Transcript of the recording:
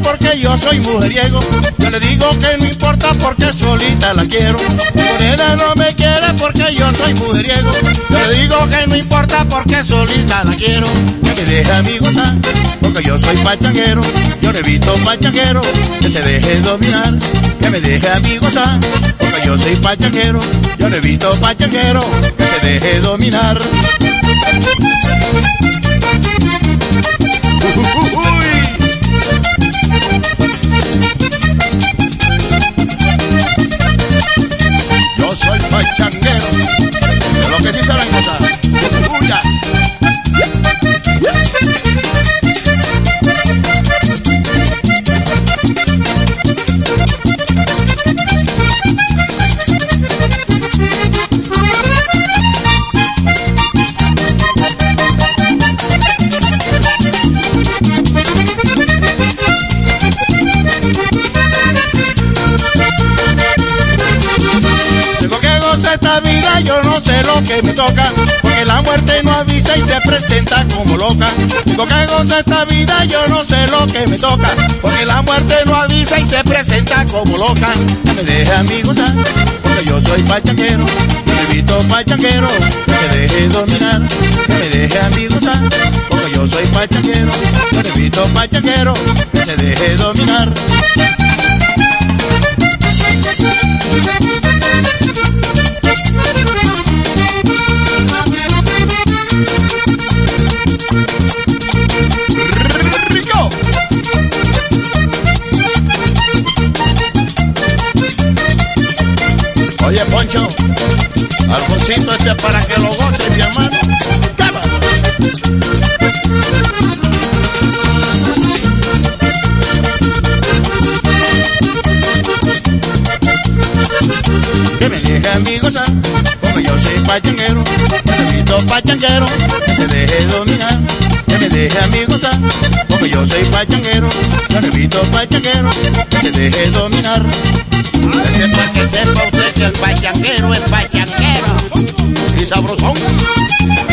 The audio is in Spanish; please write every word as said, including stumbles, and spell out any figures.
porque yo soy mujeriego. Yo le digo que no importa porque solita la quiero. Morena no me quiere porque yo soy mujeriego. Yo le digo que no importa porque solita la quiero. Que me deje a mí gozar porque yo soy pachanguero. Yo le evito pachanguero que se deje dominar. Que me deje a mí gozar porque yo soy pachanguero. Yo le evito pachanguero que se deje dominar. Yo soy pachanguero, de lo que sí saben gozar. Uya. Esta vida yo no sé lo que me toca, porque la muerte no avisa y se presenta como loca. Digo que goza esta vida yo no sé lo que me toca, porque la muerte no avisa y se presenta como loca. Que me deje a mí gozar, porque yo soy pachanguero. Yo le evito pachanguero que se deje dominar. Que me deje a mí gozar, porque yo soy pachanguero. Yo le evito pachanguero que se deje dominar. ¡Rico! Oye, Poncho, algoncito este para que lo goces, mi hermano. Que me deje a mí gozar, porque yo soy pachanguero. Yo le invito pachanguero que se deje dominar. Que me deje a mí gozar, porque yo soy pachanguero. Yo le invito pachanguero que se deje dominar. Que sepa, que sepa usted que el pachanguero es pachanguero y sabrosón.